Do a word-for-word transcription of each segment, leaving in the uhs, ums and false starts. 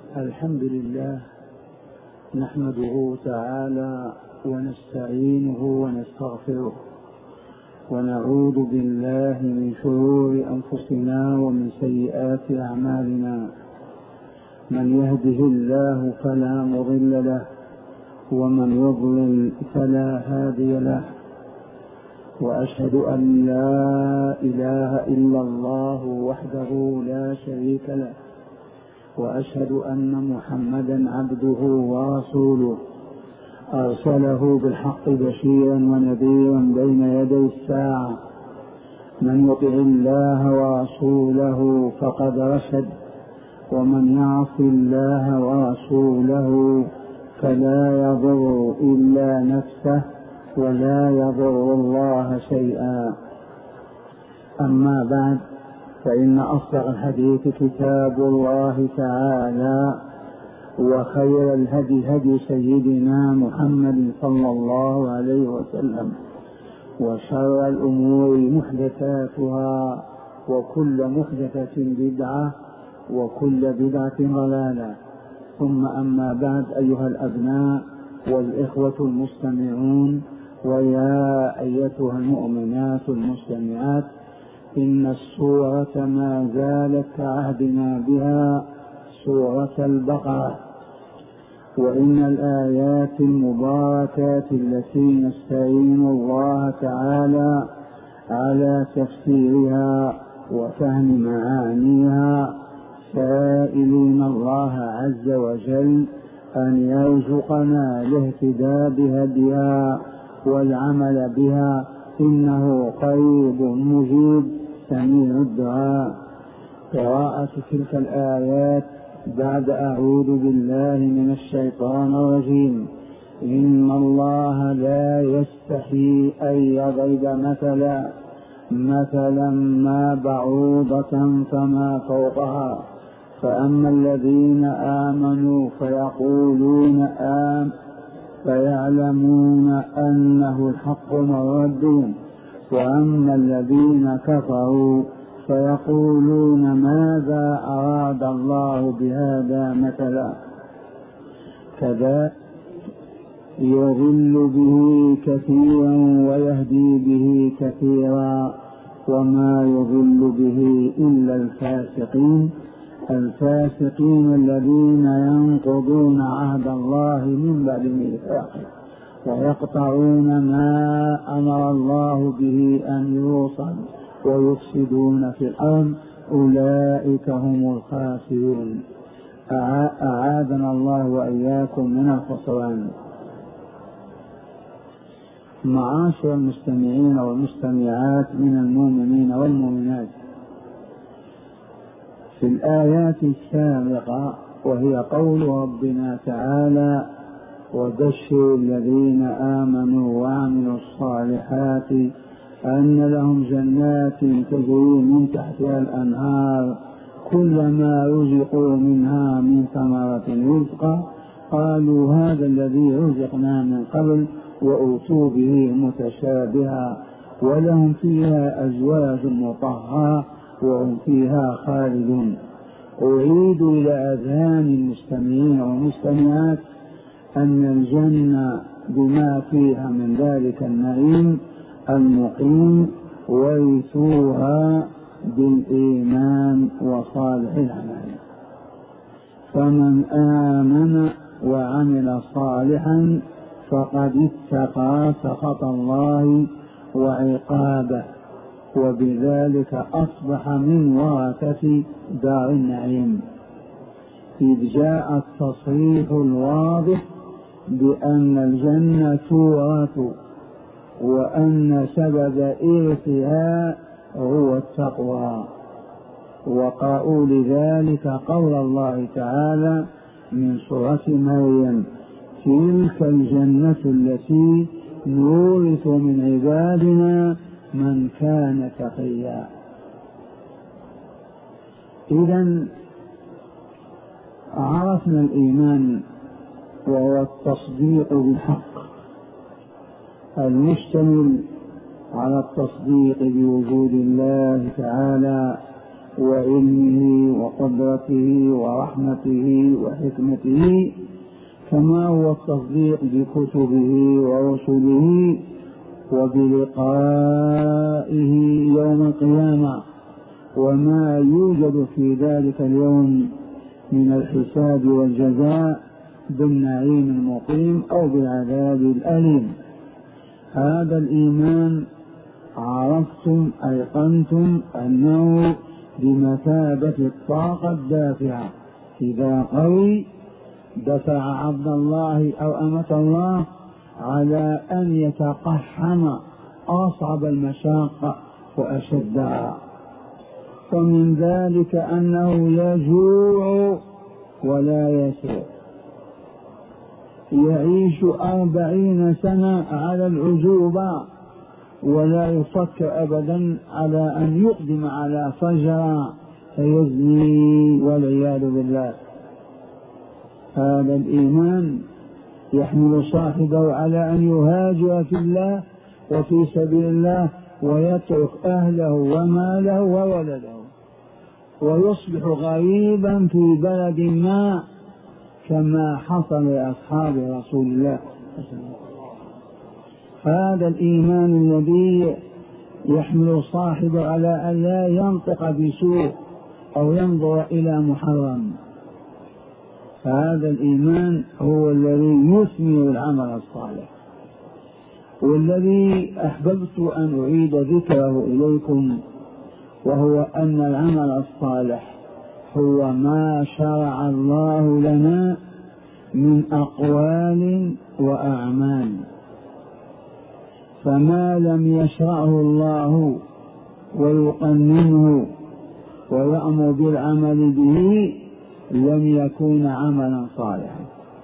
الحمد لله نحمده تعالى ونستعينه ونستغفره ونعوذ بالله من شرور أنفسنا ومن سيئات أعمالنا. من يهده الله فلا مضل له ومن يضلل فلا هادي له، وأشهد أن لا إله إلا الله وحده لا شريك له، وأشهد أن محمدا عبده ورسوله أرسله بالحق بشيرا ونذيرا بين يدي الساعة. من يطع الله ورسوله فقد رشد، ومن يعص الله ورسوله فلا يضر إلا نفسه ولا يضر الله شيئا. أما بعد، فإن أصدق الحديث كتاب الله تعالى، وخير الهدي هدي سيدنا محمد صلى الله عليه وسلم، وشر الأمور محدثاتها، وكل محدثة بدعة، وكل بدعة ضلالة. ثم أما بعد، أيها الأبناء والإخوة المستمعون، ويا أيتها المؤمنات المستمعات، إن السورة ما زالت كعهدنا بها سورة البقرة، وإن الآيات المباركات التي نستعين الله تعالى على تفسيرها وفهم معانيها، سائلين الله عز وجل أن يرزقنا الاهتداء بهديها والعمل بها، إنه قريب مجيب سميع الدعاء. قراءة تلك الآيات بعد أعوذ بالله من الشيطان الرجيم. إن الله لا يستحي أن يضرب مثلا مثلا ما بعوضة فما فوقها، فأما الذين آمنوا فيقولون آمنوا فيعلمون أنه الحق من ربهم، وأما الذين كفروا فيقولون ماذا أراد الله بهذا مثلا، كذا يضل به كثيرا ويهدي به كثيرا، وما يضل به إلا الفاسقين الفاسقين الذين ينقضون عهد الله من بعد ميثاقه ويقطعون ما أمر الله به أن يوصل ويفسدون في الأرض، أولئك هم الخاسرون. أعاذنا الله وإياكم من الخسران. معاشر المستمعين والمستمعات من المؤمنين والمؤمنات، في الآيات السابقة، وهي قول ربنا تعالى: وبشر الذين آمنوا وعملوا الصالحات أن لهم جنات تجري من تحتها الأنهار كلما رزقوا منها من ثمرة رزقا قالوا هذا الذي رزقنا من قبل وأوتوا به متشابها ولهم فيها أزواج مطهرة وهم فيها خالدون. أعيد إلى أذهان المستمعين والمستمعات أن الجنة بما فيها من ذلك النعيم المقيم ورثوها بالإيمان وصالح الأعمال، فمن آمن وعمل صالحا فقد اتقى سخط الله وعقابه، وبذلك أصبح من ورثة دار النعيم، إذ جاء التصريح الواضح بأن الجنة تورث، وأن سبب إرثها هو التقوى. وقالوا لذلك قول الله تعالى من سورة مريم: تلك الجنة التي نورث من عبادنا من كان تقيا. إذن عرفنا الإيمان، وهو التصديق بالحق المشتمل على التصديق بوجود الله تعالى وعلمه وقدرته ورحمته وحكمته، كما هو التصديق بكتبه ورسله وبلقائه يوم القيامة وما يوجد في ذلك اليوم من الحساب والجزاء بالنعيم المقيم أو بالعذاب الأليم. هذا الإيمان عرفتم أيقنتم أنه بمثابة الطاقة الدافعة، إذا قوي دفع عبد الله أو أمة الله على أن يتقحم أصعب المشاق وأشدها. ومن ذلك أنه يجوع ولا يسر، يعيش أربعين سنة على العزوبة ولا يفكر أبدا على أن يقدم على فجر فيزني والعياذ بالله. هذا الإيمان يحمل صاحبه على أن يهاجر في الله وفي سبيل الله ويترك أهله وماله وولده ويصبح غريبا في بلد ما، كما حصل لأصحاب رسول الله. هذا الإيمان الذي يحمل صاحبه على أن لا ينطق بسوء أو ينظر إلى محرم. هذا الإيمان هو الذي يثمر العمل الصالح، والذي أحببت أن أعيد ذكره إليكم، وهو أن العمل الصالح هو ما شرع الله لنا من أقوال وأعمال، فما لم يشرعه الله ويقننه ويأمر بالعمل به لم يكون عملا صالحا.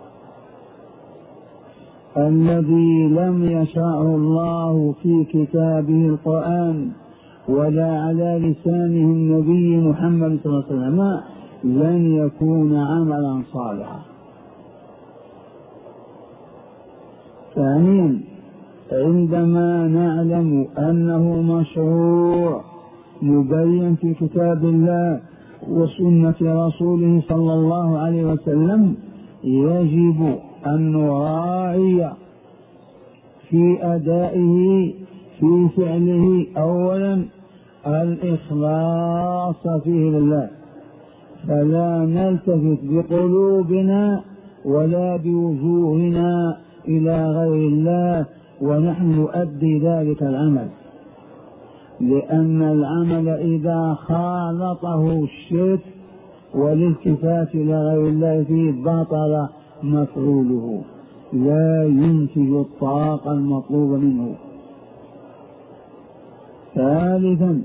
الذي لم يشرعه الله في كتابه القرآن ولا على لسانه النبي محمد صلى الله عليه وسلم لن يكون عملا صالحا. ثانيا، عندما نعلم أنه مشروع مبين في كتاب الله وسنة رسوله صلى الله عليه وسلم، يجب أن نراعي في أدائه في فعله أولا الإخلاص فيه لله، فلا نلتفت بقلوبنا ولا بوجوهنا إلى غير الله ونحن نؤدي ذلك العمل، لأن العمل إذا خالطه الشرك والالتفات لغير الله فيه بطل مفعوله، لا ينتج الطاقة المطلوبة منه. ثالثا،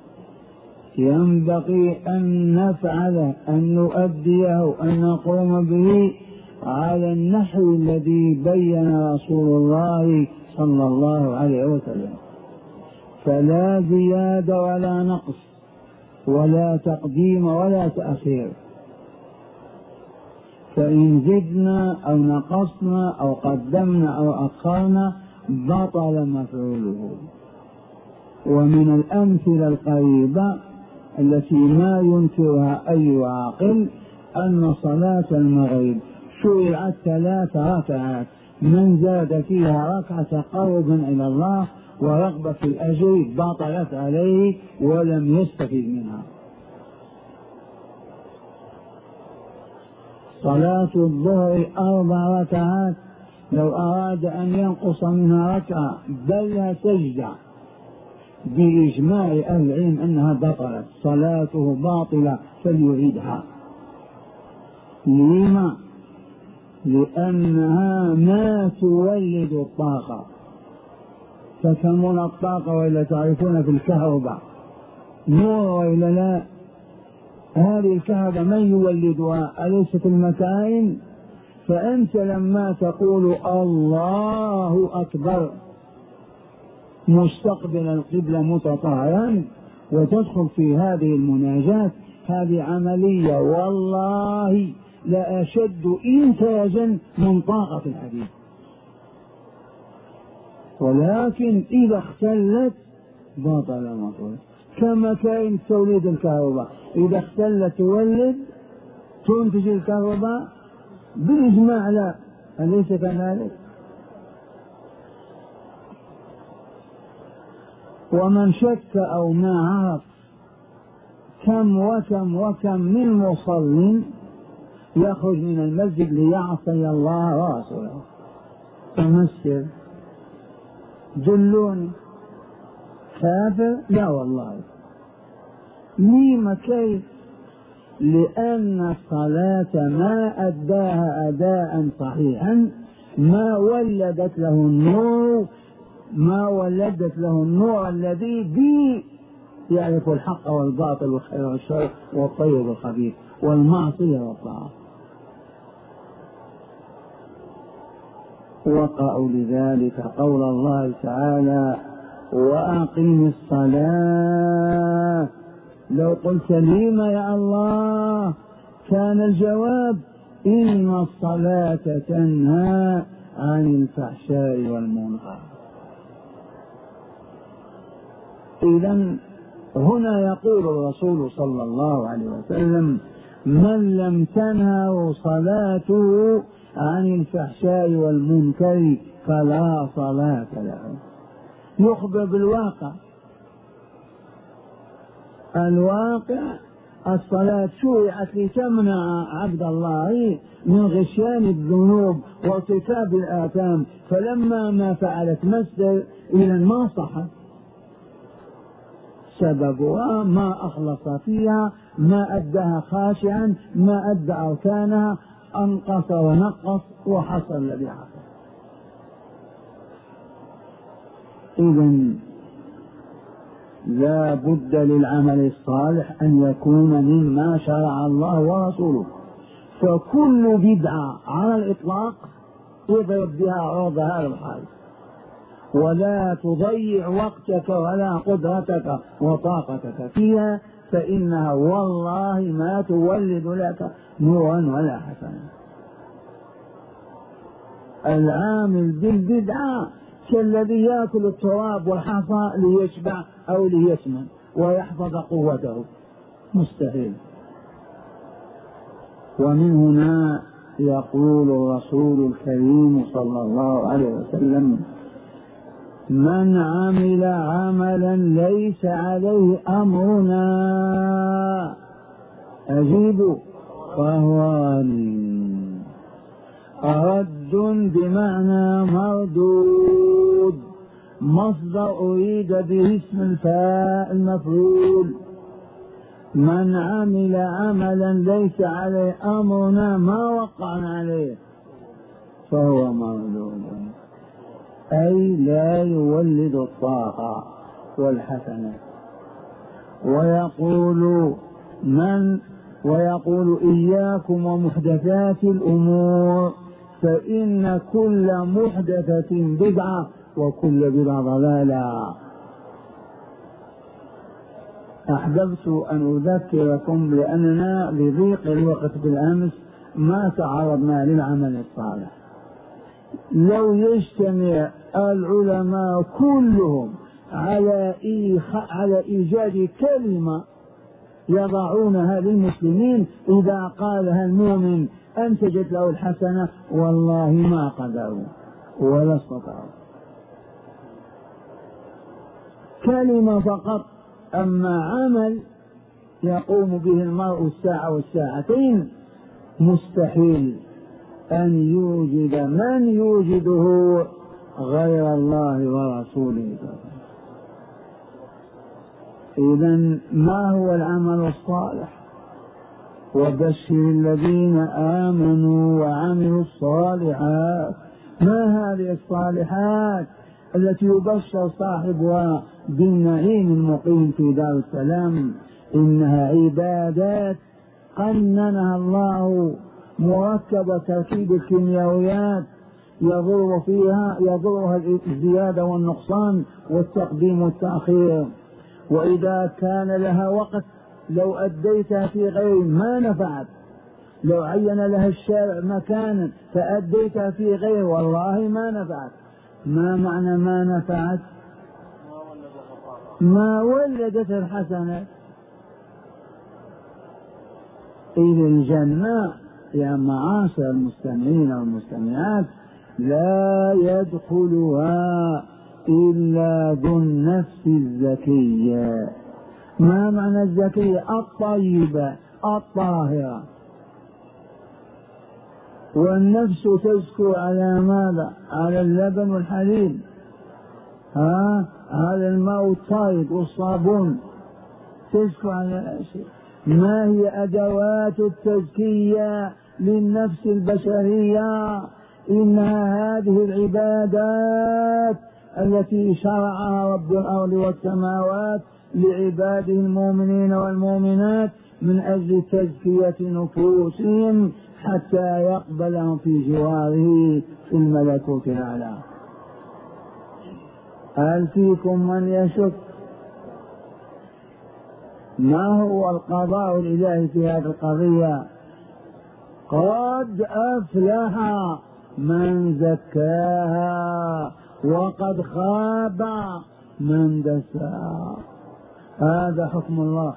ينبغي أن نفعله أن نؤديه أن نقوم به على النحو الذي بين رسول الله صلى الله عليه وسلم، فلا زيادة ولا نقص ولا تقديم ولا تأخير، فإن زدنا أو نقصنا أو قدمنا أو أخرنا بطل مفعوله. ومن الأمثلة القريبة التي ما ينكرها أي عاقل أن صلاة المغرب شرعت ثلاث ركعات، من زاد فيها ركعة قرب إلى الله ورغبة في الأجر بطلت عليه ولم يستفد منها. صلاة الظهر أربع ركعات، لو أراد أن ينقص منها ركعة بل تجدع بإجماع أهل العلم أنها بطلت، صلاته باطلة فليعيدها. لما؟ لأنها ما تولد الطاقة، تسمون الطاقة وإلا تعرفون في الكهرباء نور وإلا لا؟ هذه الكهرباء من يولدها؟ أليست المكائن؟ فأنت لما تقول الله أكبر مستقبل القبلة متطهرا وتدخل في هذه المناجاة، هذه عملية والله لا أشد إنتاجا من طاقة الحديد، ولكن إذا اختلت بطل مطلوب. كمكاين توليد الكهرباء، إذا اختلت تولد تنتج الكهرباء بالإجماع، لا أليس كذلك؟ ومن شك أو ما عرف كم وكم وكم من مصل يخرج من المسجد ليعصي الله ورسوله، فمسر دلوني كافر؟ لا والله. لما كيف؟ لأن الصلاة ما أداها أداء صحيحا ما ولدت له النور، ما ولدت له النور الذي به يعرف الحق والباطل والخير والشر والطيب والخبيث والمعصية والطاعة. وقعوا لذلك قول الله تعالى وأقم الصلاة. لو قلت لما يا الله كان الجواب إن الصلاة تنهى عن الفحشاء والمنكر. إذن هنا يقول الرسول صلى الله عليه وسلم من لم تنهه صلاته عن الفحشاء والمنكر فلا صلاة له. يخبر بالواقع، الواقع الصلاة شرعت لتمنع عبد الله من غشيان الذنوب وارتكاب الآثام، فلما ما فعلت مسدر إذا ما صحت، سببها ما أخلص فيها، ما أدها خاشعا، ما أدى أركانها، أنقص ونقص وحصل الذي حصل. إذن لا بد للعمل الصالح أن يكون مما شرع الله ورسوله، فكل بدعة على الإطلاق يضرب بها عرض هذا الحال، ولا تضيع وقتك ولا قدرتك وطاقتك فيها، فإنها والله ما تولد لك نورا ولا حسنا. العامل بالبدعة كالذي يأكل التراب والحصى ليشبع أو ليسمن ويحفظ قوته، مستحيل. ومن هنا يقول الرسول الكريم صلى الله عليه وسلم من عمل عملا ليس عليه أمرنا أجيبوا فهو رد. رد بمعنى مردود، مصدر أريد به اسم الفاعل المفعول. من عمل عملا ليس عليه أمرنا ما وقعنا عليه فهو مردود، أي لا يولد الطاعة والحسنة. ويقول من ويقول إياكم ومحدثات الأمور فإن كل محدثة بدعة وكل بدعة ضلالة. أحببت أن أذكركم لأننا بضيق الوقت بالأمس ما تعرضنا للعمل الصالح. لو يجتمع العلماء كلهم على على إيجاد كلمة يضعونها للمسلمين إذا قالها المؤمن أنتجت له الحسنة، والله ما قدروا ولا استطاعوا. كلمة فقط، أما عمل يقوم به المرء الساعة والساعتين مستحيل أن يوجد من يوجده غير الله ورسوله. إذن ما هو العمل الصالح؟ وبشر الذين آمنوا وعملوا الصالحات. ما هذه الصالحات التي يبشر صاحبها بالنعيم المقيم في دار السلام؟ إنها عبادات قننها الله مركبة تركيب الكيميائيات يضر فيها يضرها الزيادة والنقصان والتقديم والتأخير. وإذا كان لها وقت لو أديتها في غير ما نفعت، لو عين لها الشارع مكانا فأديتها في غير والله ما نفعت. ما معنى ما نفعت؟ ما ولدت الحسنات. إذ الجنة يا معاشر المستمعين والمستمعات لا يدخلها إلا ذو النفس الزكية. ما معنى الزكية؟ الطيبة الطاهرة. والنفس تزكو على ماذا؟ على اللبن والحليب، ها على الماء الطيب والصابون، تزكو على شيء. ما هي أدوات التزكية للنفس البشرية؟ إنها هذه العبادات التي شرعها رب الأرض والسماوات لعباده المؤمنين والمؤمنات من أجل تزكية نفوسهم حتى يقبلهم في جواره في الملكوت الأعلى. هل فيكم من يشك ما هو القضاء الإلهي في هذه القضية؟ قد أفلح من زكاها وقد خاب من دساها. هذا حكم الله.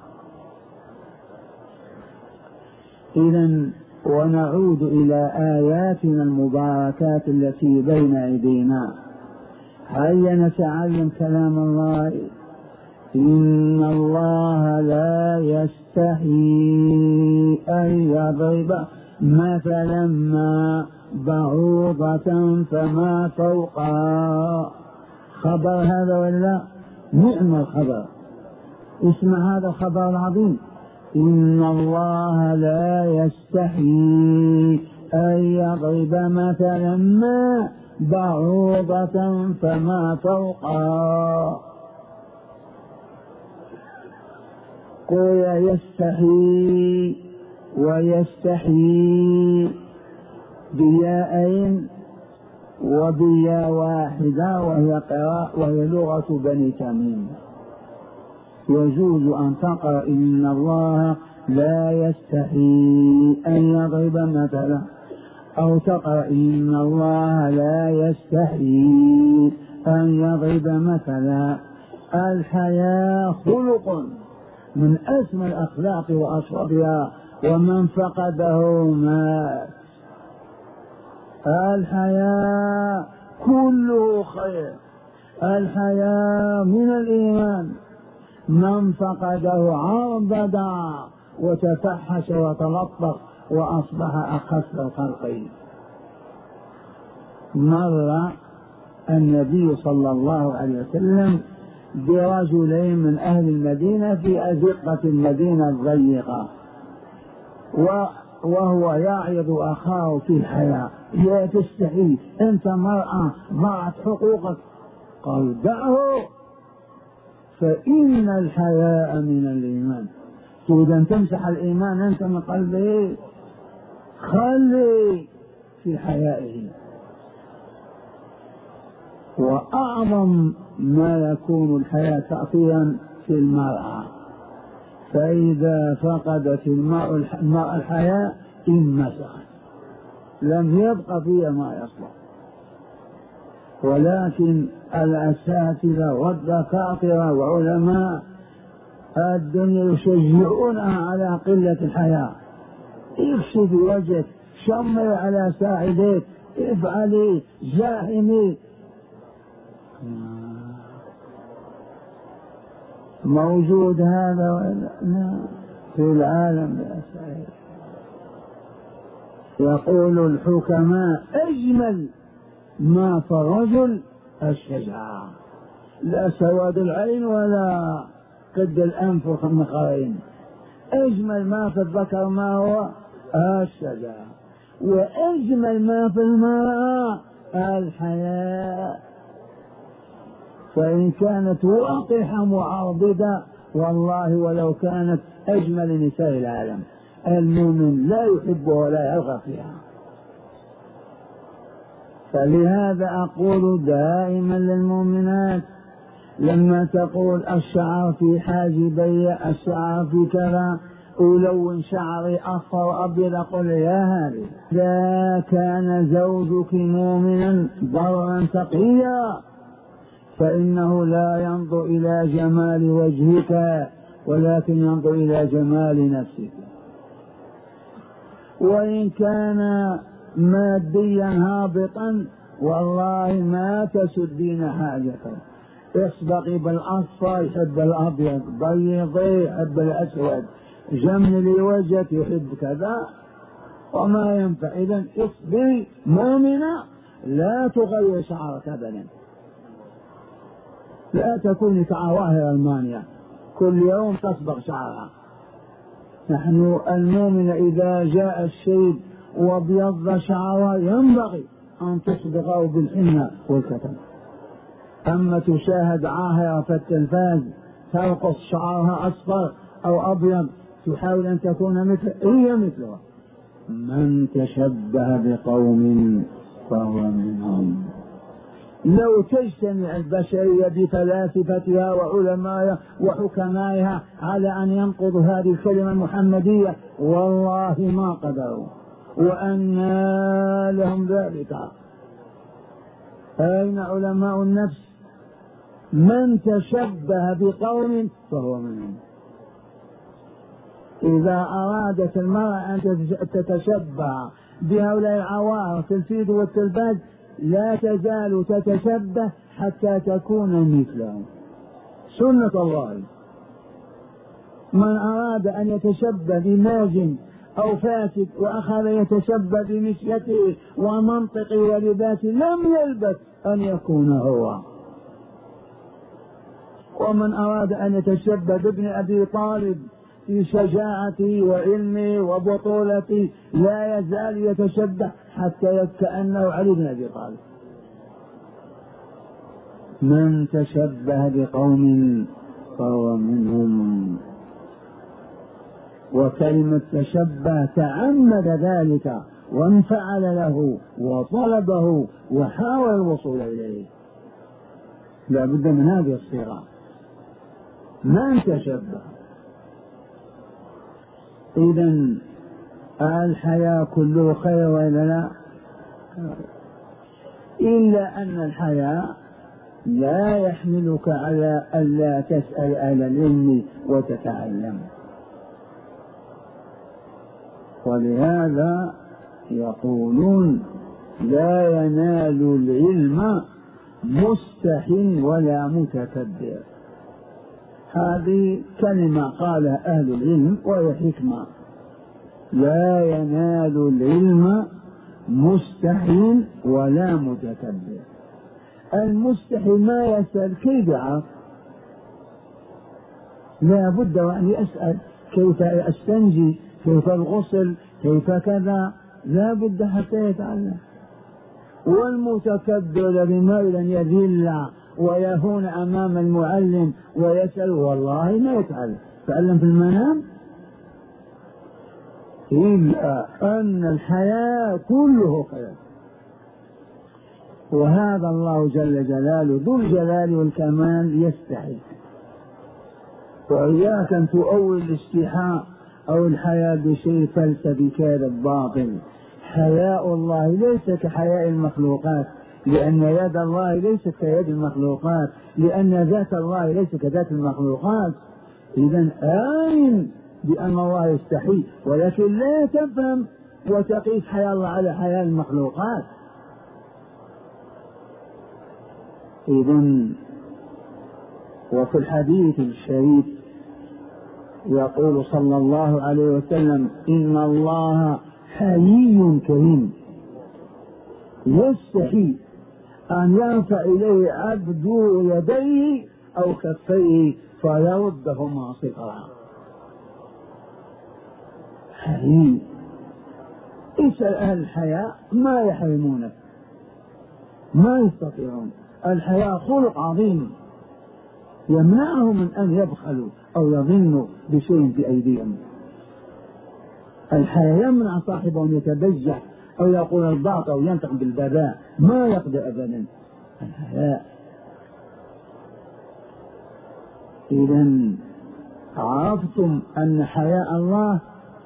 إذن ونعود إلى آياتنا المباركات التي بين أيدينا. هيا نتعلم كلام الله. إن الله لا يستحيي أن يضرب مثلا ما بعوضة فما فوقها. خبر هذا ولا؟ نعم الخبر. اسمع هذا الخبر العظيم. إن الله لا يستحيي أن يضرب مثلا ما بعوضة فما فوقها. قل يستحيي ويستحيي بياءين وبياء واحدة وهي قراءة وهي لغة بني تميم. يجوز أن تقرأ إن الله لا يستحيي أن يضرب مثلا، أو تقرأ إن الله لا يستحيي أن يضرب مثلا. الحياة خلق من أسمى الأخلاق وأشرفها، ومن فقده مات. الحياة كله خير. الحياة من الإيمان، من فقده عربد وتفحش وتلطف وأصبح أخف الخلق. مر النبي صلى الله عليه وسلم برجلين من أهل المدينة في أزقة المدينة الضيقة، وهو يعظ أخاه في الحياة. لا تستحي، أنت مرأة ضاعت حقوقك. قال دعه فإن الحياء من الإيمان. تريد أن تمسح الإيمان أنت من قلبه، خلي في حيائه. وأعظم ما يكون الحياة تأثيرا في المرأة، فإذا فقدت المرأة الحياة انمسخت، لم يبق فيها ما يصلح. ولكن الأساتذة والدكاترة وعلماء الدنيا يشجعونها على قلة الحياة. اكشفي وجهك، شمري على ساعديك، افعلي، زاحمي. موجود هذا ولا لا في العالم يا سعيد. يقول الحكماء أجمل ما في الرجل الشجاعة، لا سواد العين ولا قد الأنف والنخرين. أجمل ما في الذكر ما هو الشجاعة، وأجمل ما في المرأة الحياء. فإن كانت واضحة معرضدة والله ولو كانت أجمل نساء العالم، المؤمن لا يحبها ولا يرغب فيها. فلهذا أقول دائما للمؤمنات لما تقول الشعر في حاجبي، الشعر في كذا، ألون شعري أصفر أبيض، أقول يا هذه إذا كان زوجك مؤمنا ضرا تقيا فإنه لا ينظر إلى جمال وجهك ولكن ينظر إلى جمال نفسك. وإن كان ماديا هابطا والله ما تسدين حاجته. اصبغي بالأصفر يحب الأبيض، بيضي يحب الأسود، جملي وجهك يحب كذا، وما ينفع. إذن اصبري مؤمنة لا تغير شعرك أبدا، لا تكوني كعواهر ألمانيا كل يوم تصبغ شعرها. نحن المؤمن إذا جاء الشيب وابيض شعرها ينبغي أن تصبغه بالحنة والكتم. أما تشاهد عاهرة في التلفاز ترقص شعرها أصفر أو أبيض تحاول أن تكون مثل هي مثلها. من تشبه بقوم فهو منهم. لو تجتمع البشرية بفلاسفتها وعلمائها وحكمائها على أن ينقضوا هذه الكلمة المحمدية والله ما قدروا، وأنى لهم ذلك. أين علماء النفس؟ من تشبه بقوم فهو منهم. إذا أرادت المرأة أن تتشبه بهؤلاء العوار في الفيديو والتلفاز لا تزال تتشبه حتى تكون مثلهم، سنة الله. من أراد أن يتشبه بماجن أو فاسد وأخذ يتشبه بمشيته ومنطقه ولباسه لم يلبث أن يكون هو. ومن أراد أن يتشبه بابن أبي طالب في شجاعته وعلمه وبطولته لا يزال يتشبه حتى كأنه علي بن أبي طالب. من تشبه بقوم فهو منهم. وكلمة تشبه تعمد ذلك وانفعل له وطلبه وحاول الوصول إليه، لا بد من هذه الصيغة. من تشبه. إذن الحياة كله خير ولا لا؟ إلا أن الحياة لا يحملك على ألا تسأل أهل العلم وتتعلم. ولهذا يقولون لا ينال العلم مستح ولا متكبر. هذه كلمة قالها أهل العلم وهي حكمة. لا ينال العلم مستحي ولا متكبر. المستحي ما يسأل كيف يعرف؟ لا بد وأن يسأل كيف أستنجي، كيف الغسل، كيف كذا، لا بد حتى يتعلم. والمتكبر الذي ميل أن يذل ويهون أمام المعلم ويسأل والله ما يتعلم، تعلم في المنام. إلا أن الحياة كله خير. وهذا الله جل جلاله ذو الجلال والكمال يستحي. وإياك أن تؤول الاستحاء أو الحياة بشيء فلسفي كاذب باطل. حياء الله ليس كحياء المخلوقات، لأن يد الله ليست كيد المخلوقات، لأن ذات الله ليس كذات المخلوقات. إذن آمن بأن الله يستحي، ولكن لا تفهم وتقيس حياء الله على حياء المخلوقات. إذن وفي الحديث الشريف يقول صلى الله عليه وسلم إن الله حيي كريم يستحي أن يرفع إليه عبد يديه أو كفيه فيردهما صفرا. حيي. اسأل أهل الحياء ما يحرمونك، ما يستطيعون. الحياء خلق عظيم يمنعهم من أن يبخلوا أو يظنوا بشيء في أيديهم. الحياء يمنع صاحبه أن يتبجح أو يقول الباطل أو ينطق بالبذاء، ما يقدر أبدا الحياء. إذن عرفتم أن حياء الله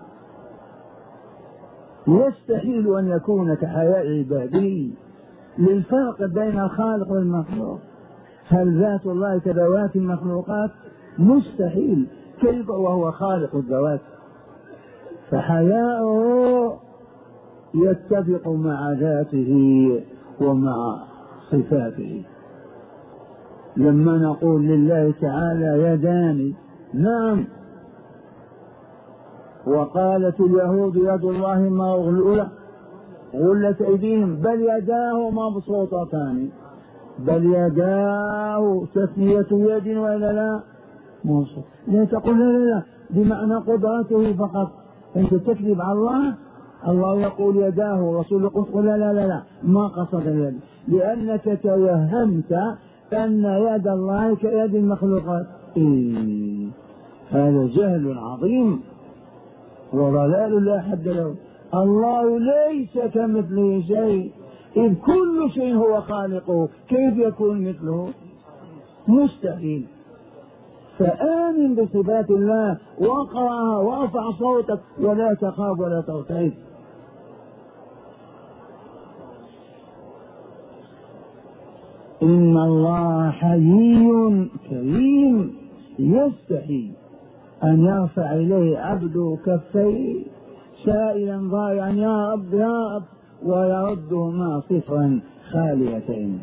يستحيل أن يكون كحياء عباده، للفرق بين الخالق والمخلوق. هل ذات الله كذوات المخلوقات؟ مستحيل، كيف وهو خالق الذوات؟ فحياؤه يتفق مع ذاته ومع صفاته. لما نقول لله تعالى يدان، نعم، وقالت اليهود يد الله مغلولة غلت أيديهم، بل يداه مبسوطتان، بل يداه تثنية يد ولا لا موصوف. لا تقول لا لا لا بمعنى قدرته فقط، أنت تكذب على الله. الله يقول يداه ورسول يقول لا لا لا لا ما قصد اليد، لأنك توهمت أن يد الله كيد المخلوقات. إيه؟ هذا جهل عظيم وضلال لا حد له. الله ليس كمثله شيء، إذ كل شيء هو خالقه، كيف يكون مثله؟ مستحيل. فآمن بصفات الله واقرأها وارفع صوتك ولا تخاف ولا ترتعد. إن الله حيي كريم يستحي أن يرفع إليه عبده كفيه سائلا ضائعا يا رب يا رب ويردهما صفرا خاليتين.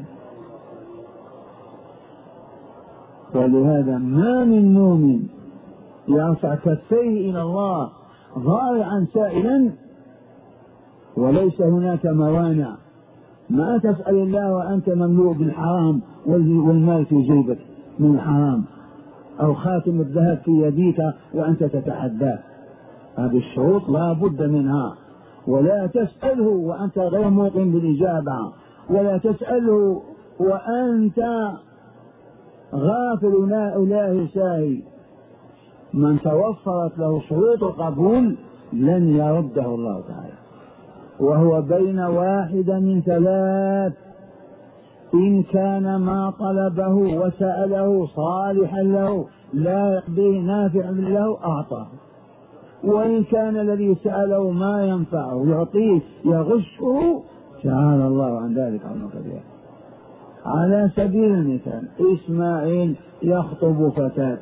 ولهذا ما من مؤمن يرفع كفيه إلى الله ضائعا سائلا وليس هناك موانع. ما تسأل الله وأنت مملوء بالحرام والمال في جيبك من الحرام، أو خاتم الذهب في يديك وأنت تتحداه، هذه الشروط لا بد منها. ولا تسأله وأنت غير موقن بالإجابة، ولا تسأله وأنت غافل لا إله ساهي. من توفرت له شروط القبول لن يرده الله تعالى، وهو بين واحدة من ثلاث: إن كان ما طلبه وسأله صالحا له لا يقضيه نافع له أعطاه، وإن كان الذي سأله ما ينفعه يعطيه يغشه تعالى الله عن ذلك عن كبير. على سبيل المثال إسماعيل يخطب فتاة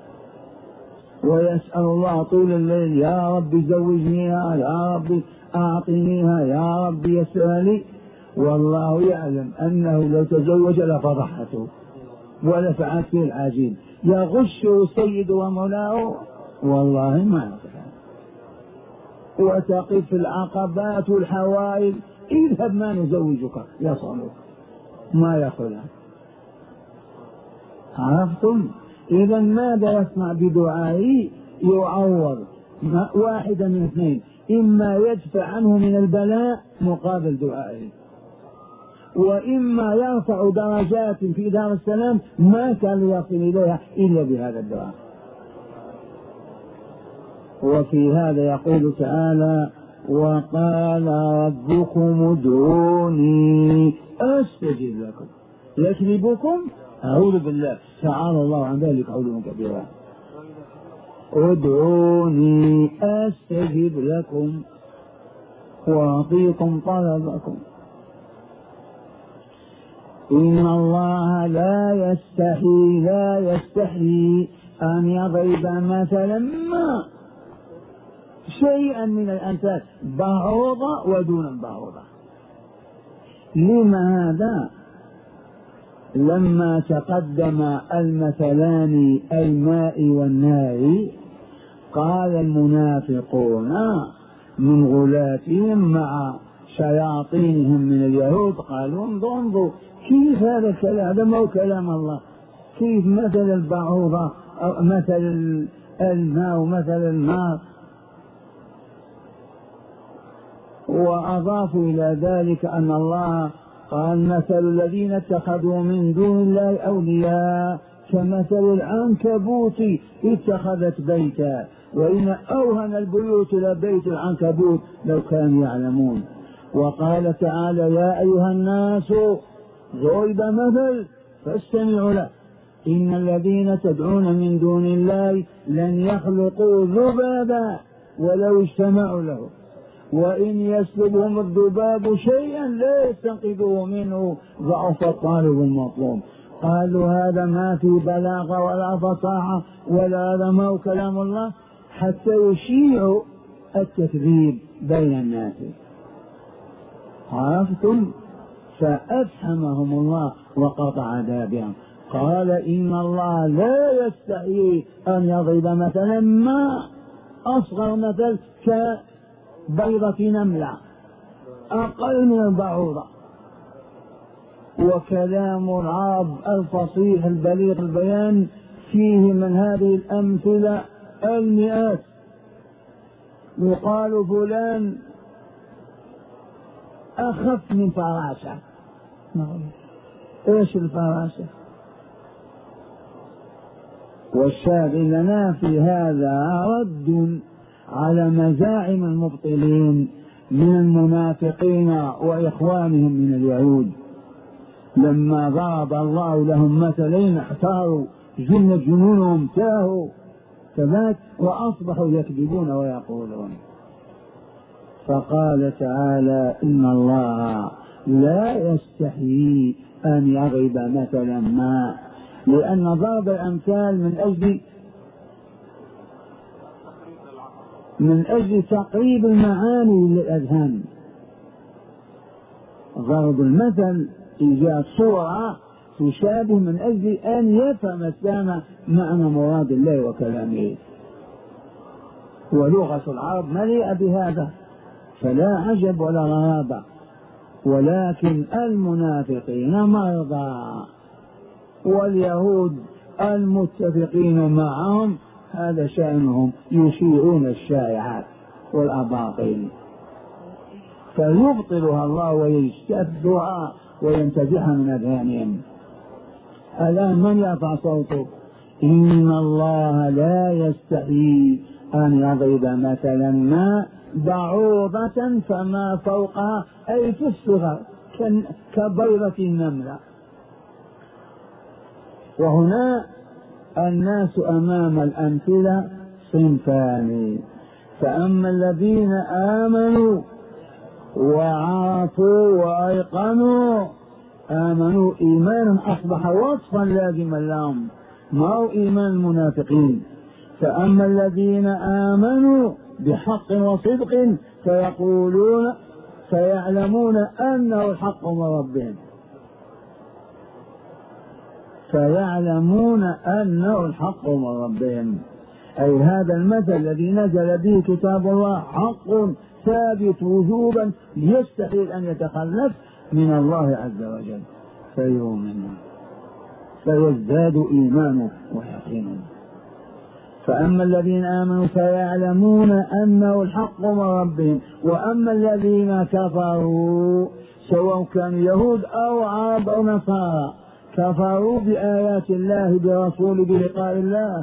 ويسأل الله طول الليل يا رب زوجنيها، يا رب أعطنيها، يا رب يسر لي، والله يعلم أنه لو تزوج لفضحته ولفعت فيه العجين، يغشه سيد ومولاه والله ما يفعل. وتقف العقبات والحوائل، اذهب ما نزوجك يصلك ما يأخذها. عرفتم؟ إذا ماذا يصنع بدعائي؟ يعوض واحدة من اثنين: إما يدفع عنه من البلاء مقابل دعائه، وإما يرفع درجات في دار السلام ما كان يصل إليها إلا بهذا الدعاء. وفي هذا يقول تعالى: وقال ربكم ادعوني أستجب لكم. يكذبكم أعوذ بالله تعالى الله عن ذلك علوا كبيرا. ادعوني أستجب لكم وأعطيكم طلبكم. إن الله لا يستحي لا يستحي أن يضرب مثلا ما شيئا من الأمثال بعوضة ودون بعوضة. لما هذا؟ لما تقدم المثلان الماء والنار قال المنافقون من غلاتهم مع شياطينهم من اليهود قالوا انظروا انظروا كيف هذا الكلام، هذا ما هو كلام الله، كيف مثل البعوضة أو مثل الماء ومثل النار. وأضافوا إلى ذلك أن الله قال مثل الذين اتخذوا من دون الله أولياء كمثل العنكبوت اتخذت بيتا وإن أوهن البيوت لبيت العنكبوت لو كانوا يعلمون. وقال تعالى: يا أيها الناس ضرب مثل فاستمعوا له إن الذين تدعون من دون الله لن يخلقوا ذبابا ولو اجتمعوا له وإن يسلبهم الذباب شيئا لا يستنقذوه منه ضعف الطالب المطلوب. قالوا هذا ما في بلاغة ولا فصاحة ولا هذا ما هو كلام الله، حتى يشيعوا التكذيب بين الناس. عرفتم؟ فأفهمهم الله وقطع دابرهم. قال إن الله لا يستحيي أن يضرب مثلا ما أصغر مثل كبيضة نملة أقل من البعوضة. وكلام العرب الفصيح البليغ البيان فيه من هذه الأمثلة المئات. يقال فلان أخف من فراشة. إيش الفراشة؟ والشاهد لنا في هذا رد على مزاعم المبطلين من المنافقين وإخوانهم من اليهود، لما ضرب الله لهم مثلين احتاروا جن جنونهم تاهوا ثبات وأصبحوا يكذبون ويقولون. فقال تعالى إن الله لا يستحيي أن يضرب مثلا ما، لأن ضرب الأمثال من أجل من أجل تقريب المعاني للأذهان. ضرب المثل إيجاد صورة تشابه من أجل أن يفهم السامع معنى مراد الله وكلامه، ولغة العرب مليئة بهذا، فلا عجب ولا غرابة. ولكن المنافقين مرضى واليهود المتفقين معهم هذا شأنهم، يشيعون الشائعات والأباطيل فيبطلها الله ويجتثها وينتزعها من أذهانهم. الآن من يرفع صوته؟ إن الله لا يستحيي أن يضرب مثلا ما بعوضة فما فوقها، أي في الصغر كبيضة النملة. وهنا الناس أمام الأمثلة صنفان، فأما الذين آمنوا وعرفوا وأيقنوا، آمنوا إيمانا أصبح وصفا لازما لهم، ما هو إيمان المنافقين. فأما الذين آمنوا بحق وصدق فيقولون فيعلمون أنه الحق من ربهم، فيعلمون أنه الحق من ربهم، أي هذا المثل الذي نزل به كتاب الله حق ثابت وجوبا يستحيل أن يتخلف من الله عز وجل، فيؤمنون فيزداد إيمانه ويقينه. فأما الذين آمنوا فيعلمون أنه الحق من ربهم، وأما الذين كفروا سواء كانوا يهود أو عرب أو نصارى كفروا بآيات الله برسوله بلقاء الله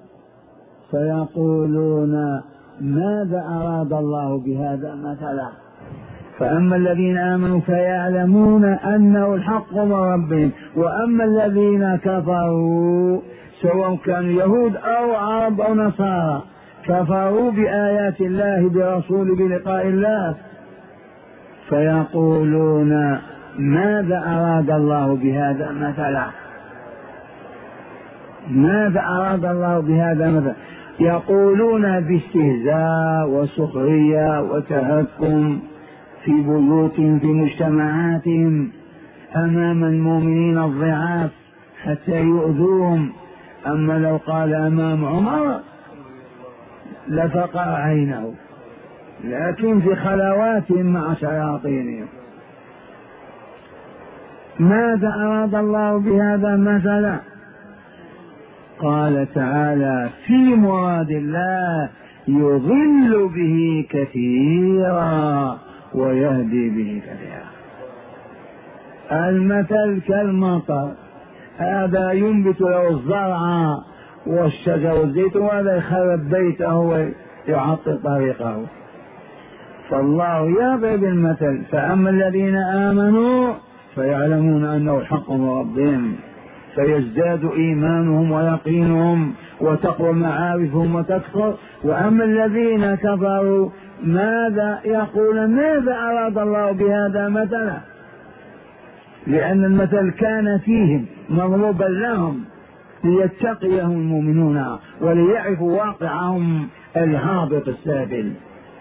فيقولون ماذا أراد الله بهذا مثلا. فأما الذين آمنوا فيعلمون أنه الحق من ربهم، وأما الذين كفروا سواء كانوا يهود أو عرب أو نصارى كفروا بآيات الله برسوله بلقاء الله فيقولون ماذا أراد الله بهذا مثلا. ماذا أراد الله بهذا مثلا؟ يقولون باستهزاء وسخرية وتهكم في بيوتهم في مجتمعاتهم أمام المؤمنين الضعاف حتى يؤذوهم. أما لو قال أمام عمر لفقع عينه، لكن في خلواتهم مع شياطينهم. ماذا أراد الله بهذا مثلا؟ قال تعالى في مراد الله يضل به كثيرا ويهدي به كثيرا. المثل كالمطر، هذا ينبت له الزرع والشجر والزيتون، وهذا يخرب بيته ويعطل طريقه. فالله يضرب المثل. فأما الذين آمنوا فيعلمون أنه الحق من ربهم فيزداد إيمانهم ويقينهم وتقوى معارفهم وتكثر. وأما الذين كفروا ماذا يقول؟ ماذا أراد الله بهذا مثلا؟ لأن المثل كان فيهم مضروبا لهم ليتقيهم المؤمنون وليعرفوا واقعهم الهابط السابل.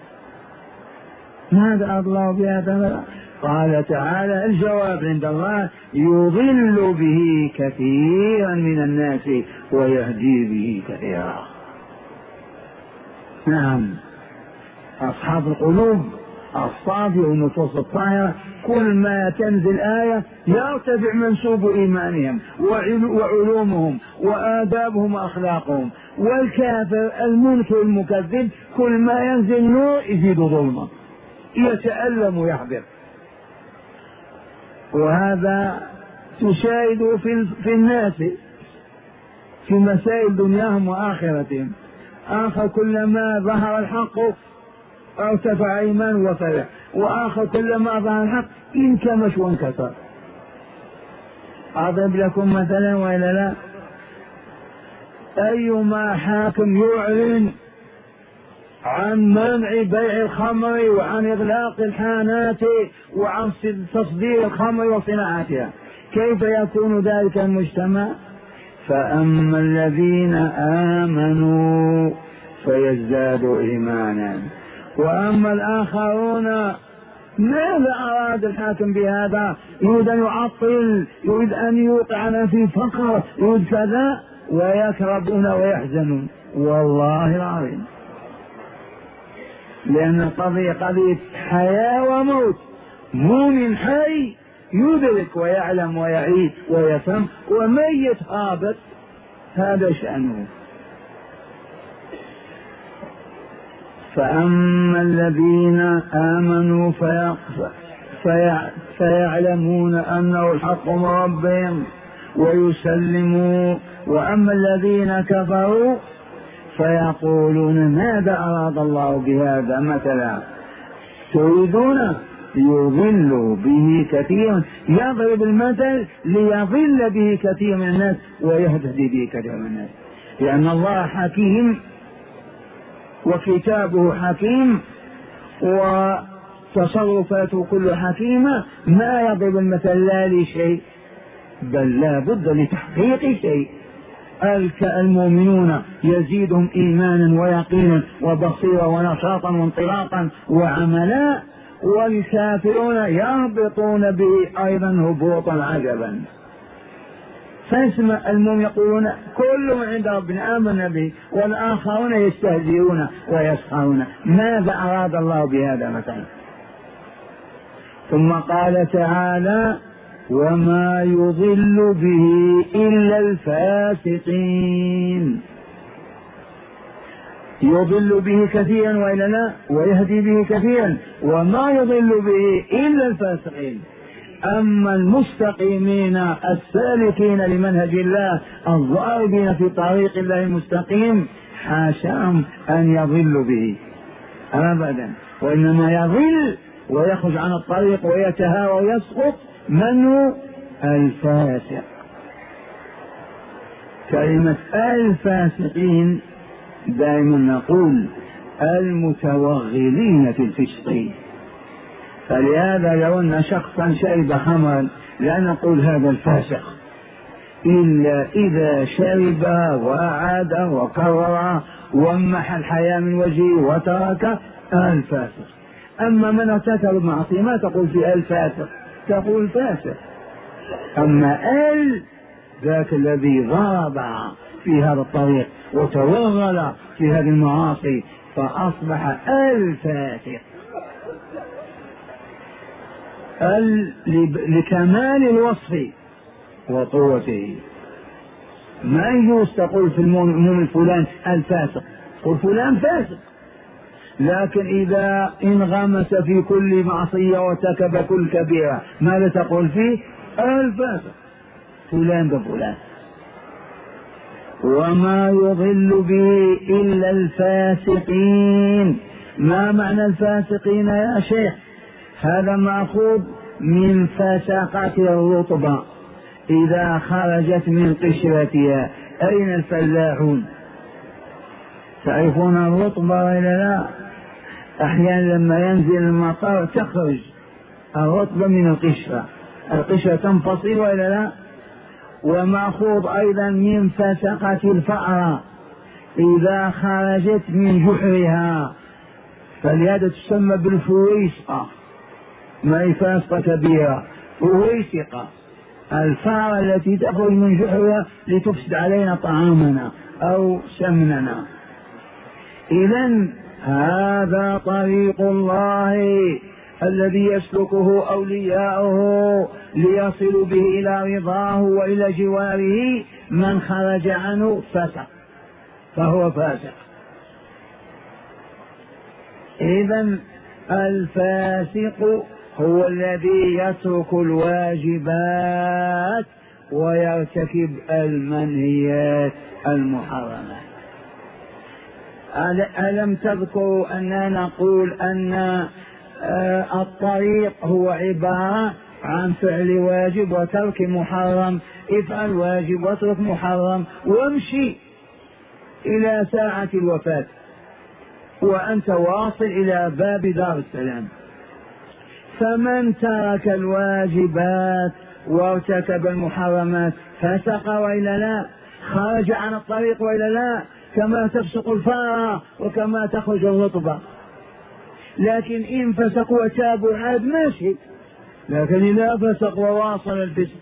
ماذا أراد الله بهذا؟ قال تعالى الجواب عند الله يضل به كثيرا من الناس ويهدي به كثيرا. نعم، أصحاب القلوب الصافية والنصوص الطاهرة كل ما تنزل آية يرتفع منسوب إيمانهم وعلومهم وآدابهم وأخلاقهم، والكافر المنكر المكذب كل ما ينزل نور يزيد ظلمه، يتألم ويحبط. وهذا تشاهده في, في الناس في مسائل دنياهم وآخرتهم. آخر كلما ظهر الحق ارتفع إيمان وفرح، وآخر كلما ظهر الحق انكمش وانكسر. أضرب لكم مثلا وإلا لا؟ أيما حاكم يعلن عن منع بيع الخمر وعن إغلاق الحانات وعن تصدير الخمر وصناعتها، كيف يكون ذلك المجتمع؟ فأما الذين آمنوا فيزدادوا إيمانا، وأما الآخرون ماذا أراد الحاكم بهذا؟ يريد أن يعطل، يريد أن يوقعنا في فقر، يريد كذا، ويكربون ويحزنون. والله العظيم لأن القضية قضية حياة وموت. مؤمن حي يدرك ويعلم ويعيش ويفهم، وميت هابط هذا شأنه. فأما الذين آمنوا فيعلمون أنه الحق من ربهم ويسلموا، وأما الذين كفروا فيقولون ماذا أراد الله بهذا مثلا؟ تريدون يضل به كثيرا، يضرب المثل ليضل به كثير من الناس ويهدي به كثير من الناس، لأن الله حكيم وكتابه حكيم وتصرفاته كل حكيمة. ما يضرب المثل لا لشيء بل لا بد لتحقيق شيء. المؤمنون يزيدهم إيمانا ويقينا وبصيرا ونشاطا وانطلاقا وعملا، والكافرون يهبطون به أيضا هبوطا عجبا. فاسمع المؤمن يقولون كل من عند ربنا آمنا به، والآخرون يستهزئون ويسخرون. ماذا أراد الله بهذا مثلا؟ ثم قال تعالى وما يضل به إلا الفاسقين. يضل به كثيرا وإلا لا، ويهدي به كثيرا، وما يضل به إلا الفاسقين. أما المستقيمين السالكين لمنهج الله الضاربين في طريق الله المستقيم حاشاهم أن يضلوا به أبدا، وإنما يضل ويخرج عن الطريق ويتهاوى ويسقط من هو الفاسق. كلمة الفاسقين دائما نقول المتوغلين في الفسق، فلهذا لو أن شخصا شرب خمرا لا نقول هذا الفاسق إلا إذا شرب وأعاد وكرر ومح الحياة من وجهه وترك الفاسق. أما من ارتكب المعصية ما تقول في الفاسق، تقول فاسق. أما ال ذاك الذي ضرب في هذا الطريق وتوغل في هذه المعاصي فأصبح الفاسق. لكمال الوصف وقوته. ما يجوز تقول في المؤمن فلان الفاسق، قل فلان فاسق، لكن إذا انغمس في كل معصية وارتكب كل كبيرة ماذا تقول فيه؟ الفاسق فلان بفلان. وما يضل به إلا الفاسقين. ما معنى الفاسقين يا شيخ؟ هذا مأخوذ من فساقة الرطبة إذا خرجت من قشرتها. أين الفلاحون؟ تعرفون الرطبة ولا لا؟ أحيانا لما ينزل المطر تخرج الرطبة من القشرة، القشرة تنفصل وإلا لا؟ ومأخوذ أيضا من فسقة الفأرة إذا خرجت من جحرها، فلهذا تسمى بالفويسقة، ما هي فاسقة كبيرة، فويسقة الفأرة التي تخرج من جحرها لتفسد علينا طعامنا أو سمننا. إذن هذا طريق الله الذي يسلكه أولياؤه ليصلوا به إلى رضاه وإلى جواره. من خرج عنه فسق فهو فاسق. إذن الفاسق هو الذي يترك الواجبات ويرتكب المنهيات المحرمات. ألم تذكروا أننا نقول أن الطريق هو عبارة عن فعل واجب وترك محرم؟ افعل واجب واترك محرم وامشي إلى ساعة الوفاة وأنت واصل إلى باب دار السلام. فمن ترك الواجبات وارتكب المحرمات فسق وإلا لا؟ خرج عن الطريق وإلا لا؟ كما تفسق الفارة وكما تخرج الرطبة. لكن إن فسق وتابوا عاد ماشي، لكن إذا فسق وواصل الفسق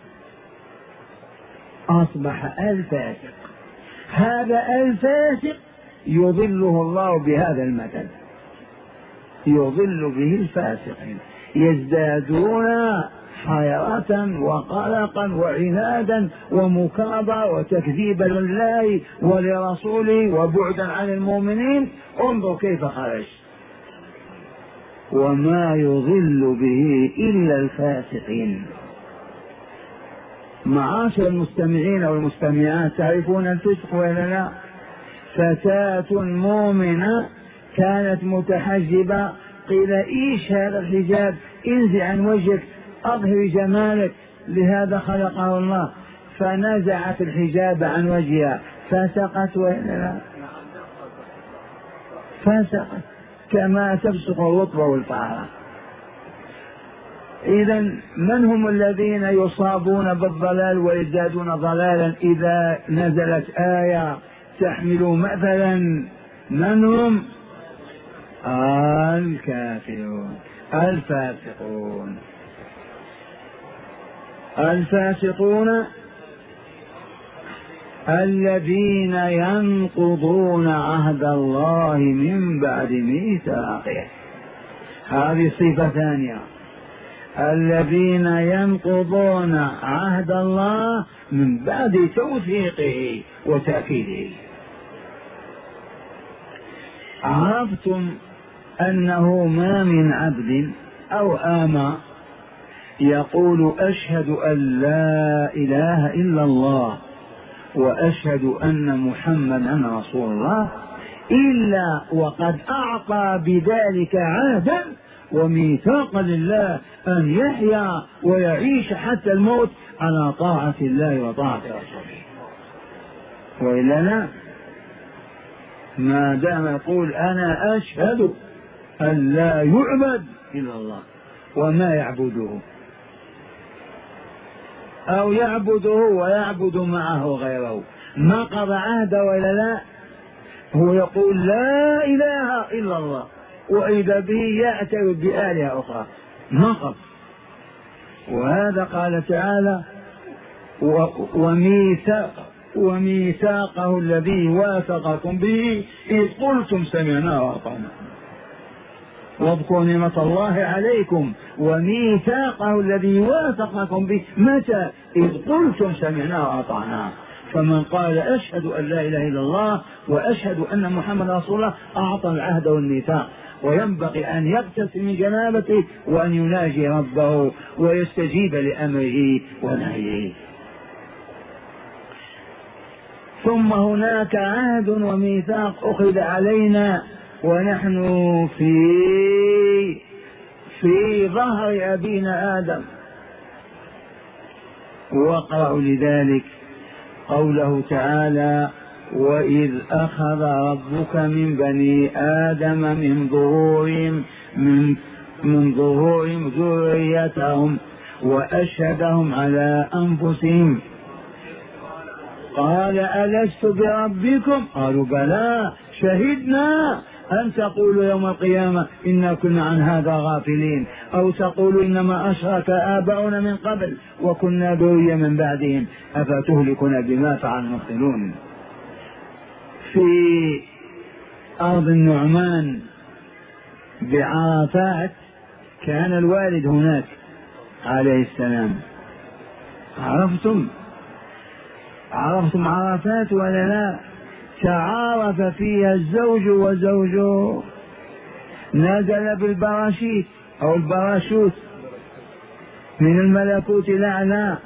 أصبح الفاسق. هذا الفاسق يضله الله بهذا المثل، يضل به الفاسقين، يزدادون حيرة وقلقا وعنادا ومكابرة وتكذيبا لله ولرسوله وبعدا عن المؤمنين. انظر كيف خرج، وما يضل به إلا الفاسقين. معاشر المستمعين والمستمعات، تعرفون الفسق ولا لا؟ فتاة مؤمنة كانت متحجبة، قيل ايش هذا الحجاب؟ انزع عن وجهك، اظهر جمالك، لهذا خلقه الله. فنزعت الحجاب عن وجهها فسقت ولا لا؟ فسقت كما تفسق الرطبة والفأرة. إذا من هم الذين يصابون بالضلال ويزدادون ضلالا إذا نزلت آية تحمل مثلا؟ من هم؟ الكافرون الفاسقون. الفاسقون الذين ينقضون عهد الله من بعد ميثاقه. هذه صفة ثانية، الذين ينقضون عهد الله من بعد توثيقه وتأكيده. عرفتم أنه ما من عبد أو آمة يقول أشهد أن لا إله إلا الله وأشهد أن محمدا رسول الله إلا وقد أعطى بذلك عهدا وميثاقا لله أن يحيا ويعيش حتى الموت على طاعة الله وطاعة رسوله. وإلا لا، ما دام يقول أنا أشهد أن لا يعبد إلا الله وما يعبده، أو يعبده ويعبد معه غيره، ما قضى عهده ولا لا؟ هو يقول لا إله إلا الله وإذا به يعترف بآلهة أخرى، نقض. وهذا قال تعالى وميثاق وميثاقه الذي واثقكم به إذ قلتم سمعنا وأطعنا. واذكروا نعمة الله عليكم وميثاقه الذي واثقكم به متى؟ إذ قلتم سمعنا وأطعنا. فمن قال أشهد أن لا إله إلا الله وأشهد أن محمد رسول الله أعطى العهد والميثاق، وينبغي أن يغتسل من جنابته وأن يناجي ربه ويستجيب لأمره ونهيه. ثم هناك عهد وميثاق أخذ علينا ونحن في في ظهر أبينا آدم. واقرأوا لذلك قوله تعالى وإذ أخذ ربك من بني آدم من ظهورهم من, من ظهورهم ذريتهم وأشهدهم على أنفسهم قال ألست بربكم قالوا بلى شهدنا أن تقولوا يوم القيامة إنا كنا عن هذا غافلين أو تقولوا إنما أشرك آباؤنا من قبل وكنا ذرية من بعدهم أفتهلكنا بما فعل المبطلون. في أرض النعمان بعرفات كان الوالد هناك عليه السلام. عرفتم عرفتم عرفات ولا لا؟ تعارف فيها الزوج وزوجه، نزل بالبراشيت أو البراشوت من الملكوت الأعلى،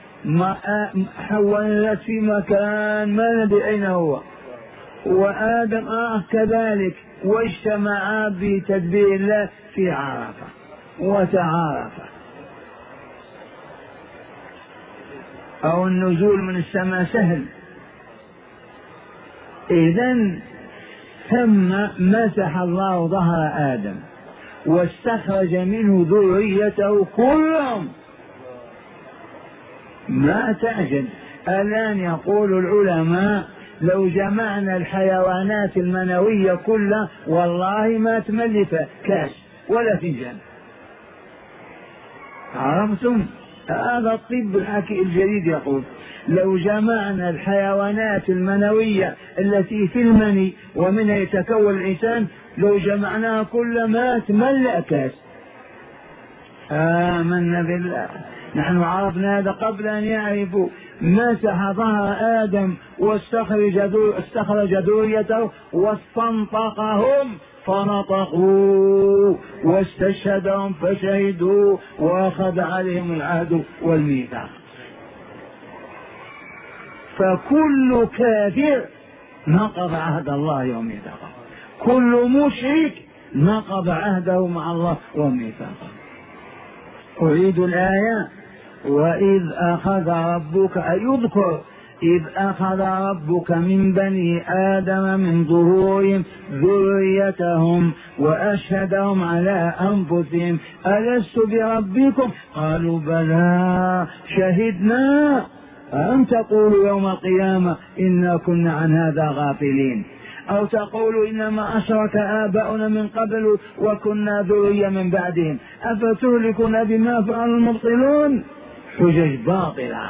حولت في مكان ما ندري أين هو، وآدم آه كذلك، واجتمعا بتدبير الله في عرفة وتعارفا. أو النزول من السماء سهل. إذن ثم مسح الله ظهر آدم واستخرج منه ذريته كلهم. ما تعجب، الآن يقول العلماء لو جمعنا الحيوانات المنوية كلها والله ما تملك كاس ولا فنجان. عرفتم؟ هذا الطب الحكي الجديد يقول لو جمعنا الحيوانات المنوية التي في المني ومنها يتكون الإنسان لو جمعناها كل ما تملأ كاس. آمنا بالله. نحن عرفنا هذا قبل أن يعرفوا. مسح ظهر آدم واستخرج استخرج ذريته واستنطقهم فنطقوا واستشهدهم فشهدوا وأخذ عليهم العهد والميثاق. فكل كافر نقض عهد الله وميثاقه، كل مشرك نقض عهده مع الله وميثاقه. أعيد الآية: وإذ أخذ ربك أيذكر إذ أخذ ربك من بني آدم من ظهورهم ذريتهم وأشهدهم على أنفسهم ألست بربكم قالوا بلى شهدنا أن تقولوا يوم القيامة إنا كنا عن هذا غافلين أو تقولوا إنما أشرك آباؤنا من قبل وكنا ذرية من بعدهم أفتهلكنا بما فعل المبطلون. حجج باطلة.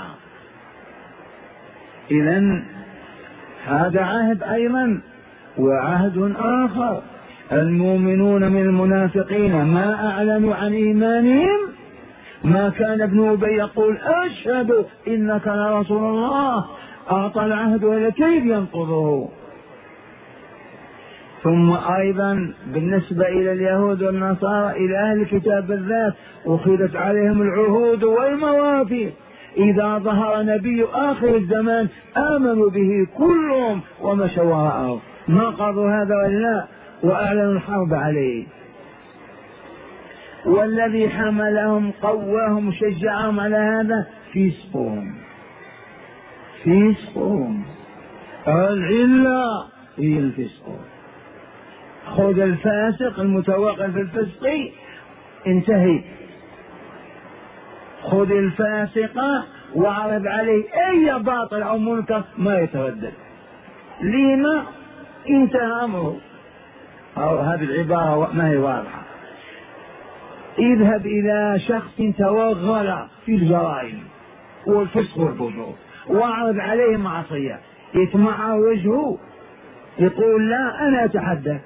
إذن هذا عهد أيضا. وعهد آخر: المؤمنون من المنافقين ما أعلنوا عن إيمانهم ما كان ابن أبي يقول أشهد إنك لرسول الله، أعطى العهد إلى كيف ينقضه. ثم أيضا بالنسبة إلى اليهود والنصارى إلى أهل الكتاب بالذات أخذت عليهم العهود والمواثيق. إذا ظهر نبي آخر الزمان آمنوا به كلهم ومشوا وراءه. نقضوا هذا ولا وأعلنوا الحرب عليه. والذي حملهم قواهم شجعهم على هذا فسقهم فسقهم العلة هي الفسق. خذ الفاسق المتوغل في الفسق انتهي. خذ الفاسق واعرض عليه أي باطل أو منكر ما يتردد. لما انتهى أمره. أو هذه العبارة ما هي واضحة. اذهب إلى شخص توغل في الجرائم والفسق والفجور واعرض عليه معصية يتمعر وجهه يقول لا أنا أتحدث.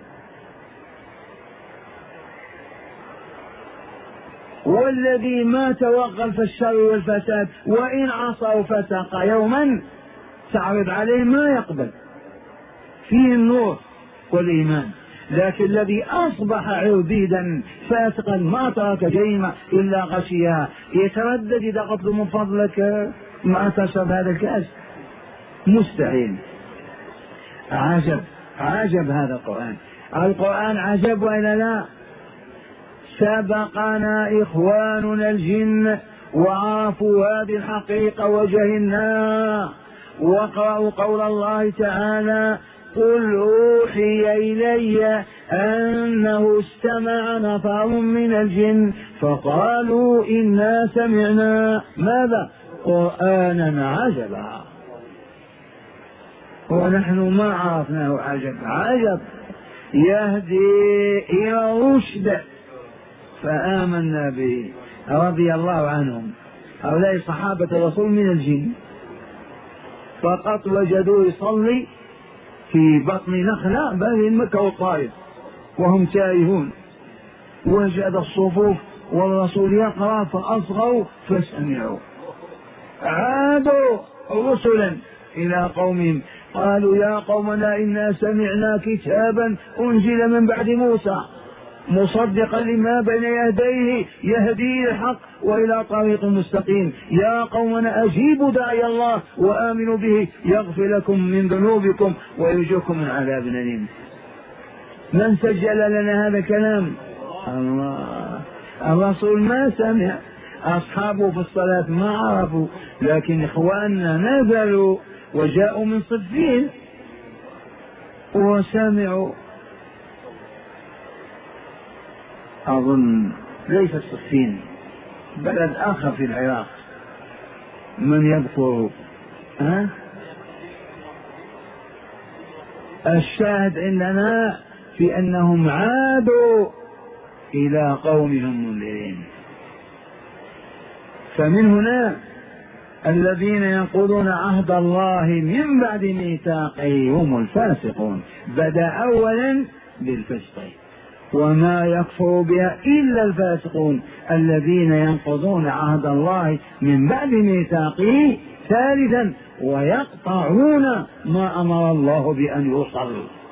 والذي ما توغل في الشر والفساد وإن عصى وفسق يوما تعرض عليه ما يقبل، فيه النور والإيمان. لكن الذي أصبح عبيدا فاسقا ما ترك جريمة إلا غشيها يتردد إذا قلت من فضلك ما تشرب هذا الكأس مستحيل. عجب عجب هذا القرآن. القرآن عجب وإلا لا؟ سبقنا إخواننا الجن وعرفوا هذه الحقيقة وجهلناها. وقرأوا قول الله تعالى: قل أوحي إلي أنه استمع نفر من الجن فقالوا إنا سمعنا ماذا قرآنا عجبا ونحن ما عرفناه عجب عجب يهدي إلى الرشد فآمنا به رضي الله عنهم. هؤلاء صحابة الرسول من الجن فقط وجدوه يصلي في بطن نخلة بين مكة والطائف وهم تائهون، وجد الصفوف والرسول يقرأ فأصغوا فسمعوا، عادوا رسلا إلى قومهم قالوا يا قومنا إنا سمعنا كتابا أنزل من بعد موسى مصدقا لما بين يديه يهدي إلى الحق وإلى طريق مستقيم، يا قومنا أجيبوا داعي الله وآمنوا به يغفر لكم من ذنوبكم ويجوكم من عذاب أليم. من سجل لنا هذا الكلام؟ الله. الرسول ما سمع، أصحابه في الصلاة ما عرفوا، لكن إخواننا نزلوا وجاءوا من صفين وسمعوا. أظن ليس صفين، بلد آخر في العراق، من يذكر؟ ها؟ الشاهد عندنا في أنهم عادوا إلى قومهم منذرين. فمن هنا الذين ينقضون عهد الله من بعد ميثاقه هم الفاسقون. بدأ أولا بالفسق وما يكفر بها إلا الفاسقون الذين ينقضون عهد الله من بعد ميثاقه. ثالثا ويقطعون ما أمر الله بأن يوصل.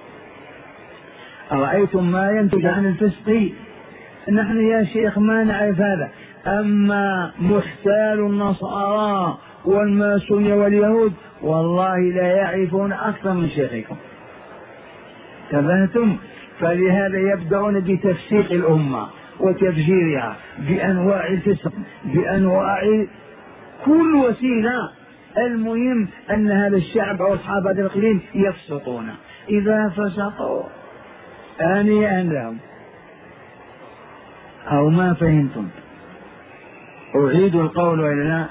أرأيتم ما ينتج عن الفسق؟ نحن يا شيخ ما نعرف هذا، أما محتال النصارى والماسونية واليهود والله لا يعرفون أكثر من شيخكم. تفهمتم؟ فلهذا يبدأون بتفسيق الأمة وتفجيرها بأنواع الفسق بأنواع كل وسيلة. المهم أن هذا الشعب أو أصحاب هذا الإقليم يفسقون، إذا فسقوا آنيا لهم. أو ما فهمتم؟ أعيد القول إلى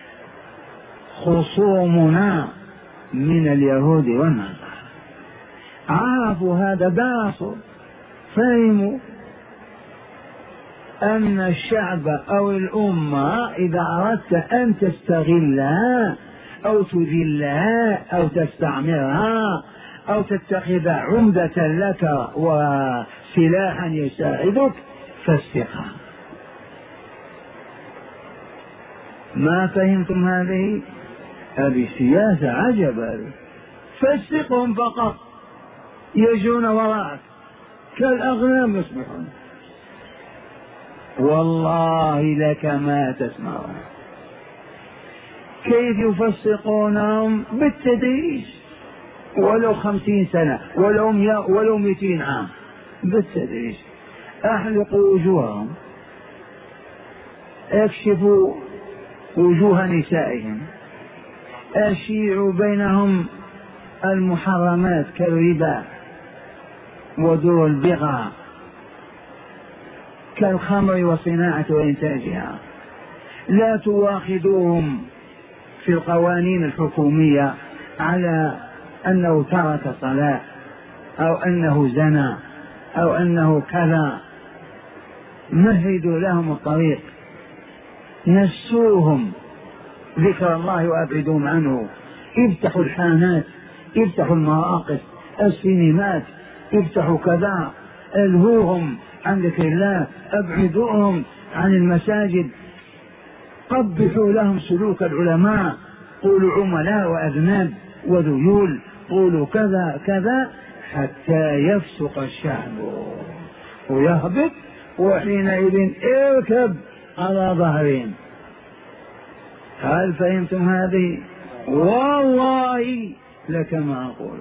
خصومنا من اليهود والنصارى عرفوا هذا، درسوا فهموا أن الشعب أو الأمة إذا أردت أن تستغلها أو تذلها أو تستعمرها أو تتخذ عمدة لك وسلاحا يساعدك فاسقها. ما فهمتم هذه؟ هذه سياسة عجبا. فاسقهم فقط يجون وراءك كالأغنام يصبحون. والله لك ما تسمعون. كيف يفسقونهم؟ بالتدريج، ولو خمسين سنة ولو مئة ولو مئتين عام، بالتدريج. أحلقوا وجوههم، اكشفوا وجوه نسائهم، أشيعوا بينهم المحرمات كالربا ودور البغاء كالخمر وصناعة وإنتاجها. لا تواخذوهم في القوانين الحكومية على أنه ترك صلاة أو أنه زنى أو أنه كذا، مهدوا لهم الطريق، نسوهم ذكر الله وأبعدهم عنه. افتحوا الحانات، افتحوا المراقص، السينمات، افتحوا كذا، الهوهم عن ذكر الله، ابعدوهم عن المساجد، قبحوا لهم سلوك العلماء، قولوا عملاء وأذناب وذيول، قولوا كذا كذا حتى يفسق الشعب ويهبط، وحينئذ اركب على ظهرين. هل فهمتم هذه؟ والله لكما أقول.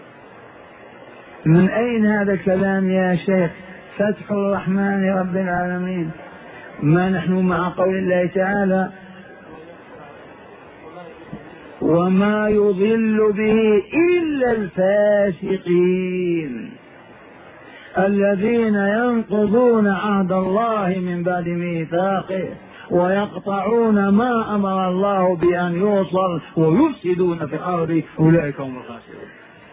من أين هذا الكلام يا شيخ؟ فتح الرحمن رب العالمين. ما نحن مع قول الله تعالى وما يضل به إلا الفاسقين الذين ينقضون عهد الله من بعد ميثاقه ويقطعون ما أمر الله بأن يوصل ويفسدون في الأرض، أولئك هم الخاسرون.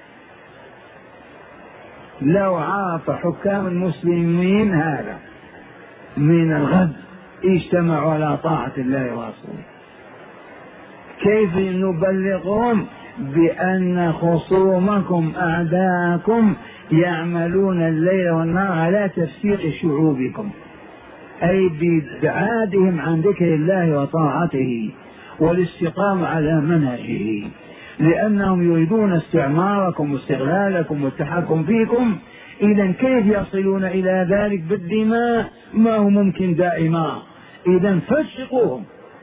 لو عاف حكام المسلمين هذا من الغد اجتمعوا على طاعة الله ورسوله. كيف نبلغهم؟ بأن خصومكم أعداءكم يعملون الليل والنهار على تفسيق شعوبكم، أي بإبعادهم عن ذكر الله وطاعته والاستقامة على منهجه، لأنهم يريدون استعماركم واستغلالكم والتحكم فيكم. إذا كيف يصلون إلى ذلك بالدماء؟ ما هو ممكن دائما. إذا فسقوهم،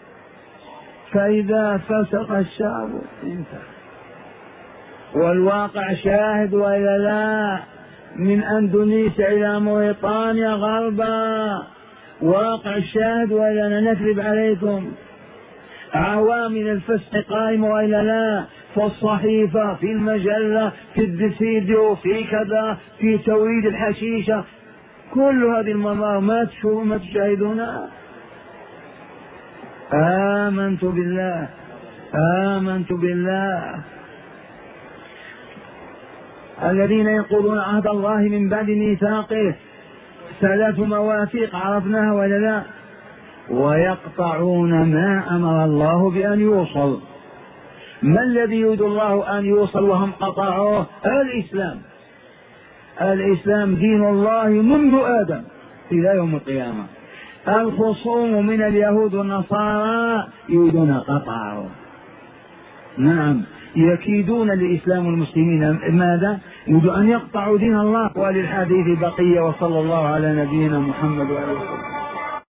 فإذا فسق الشعب انتهى. والواقع شاهد وإلا لا، من أندونيسيا إلى موريطانيا غربا، واقع شاهد وإلا نكذب عليكم. عوامل الفسق قائمة وإلا لا، في الصحيفة، في المجلة، في الدسيديو، في كذا، في توريد الحشيشة، كل هذه المظاهر ما تشوفون ما تشاهدونها. آمنت بالله آمنت بالله الذين ينقضون عهد الله من بعد ميثاقه، ثلاث مواثيق عرفناها ولا لا؟ ويقطعون ما أمر الله بأن يوصل. ما الذي يريد الله أن يوصل وهم قطعوه؟ الإسلام. الإسلام دين الله منذ آدم إلى يوم القيامة. الخصوم من اليهود والنصارى يريدون قطعه. نعم، يكيدون للإسلام والمسلمين ماذا؟ يريدون أن يقطعوا دين الله. وللحديث بقية، وصلى الله على نبينا محمد وعلى آله وسلم.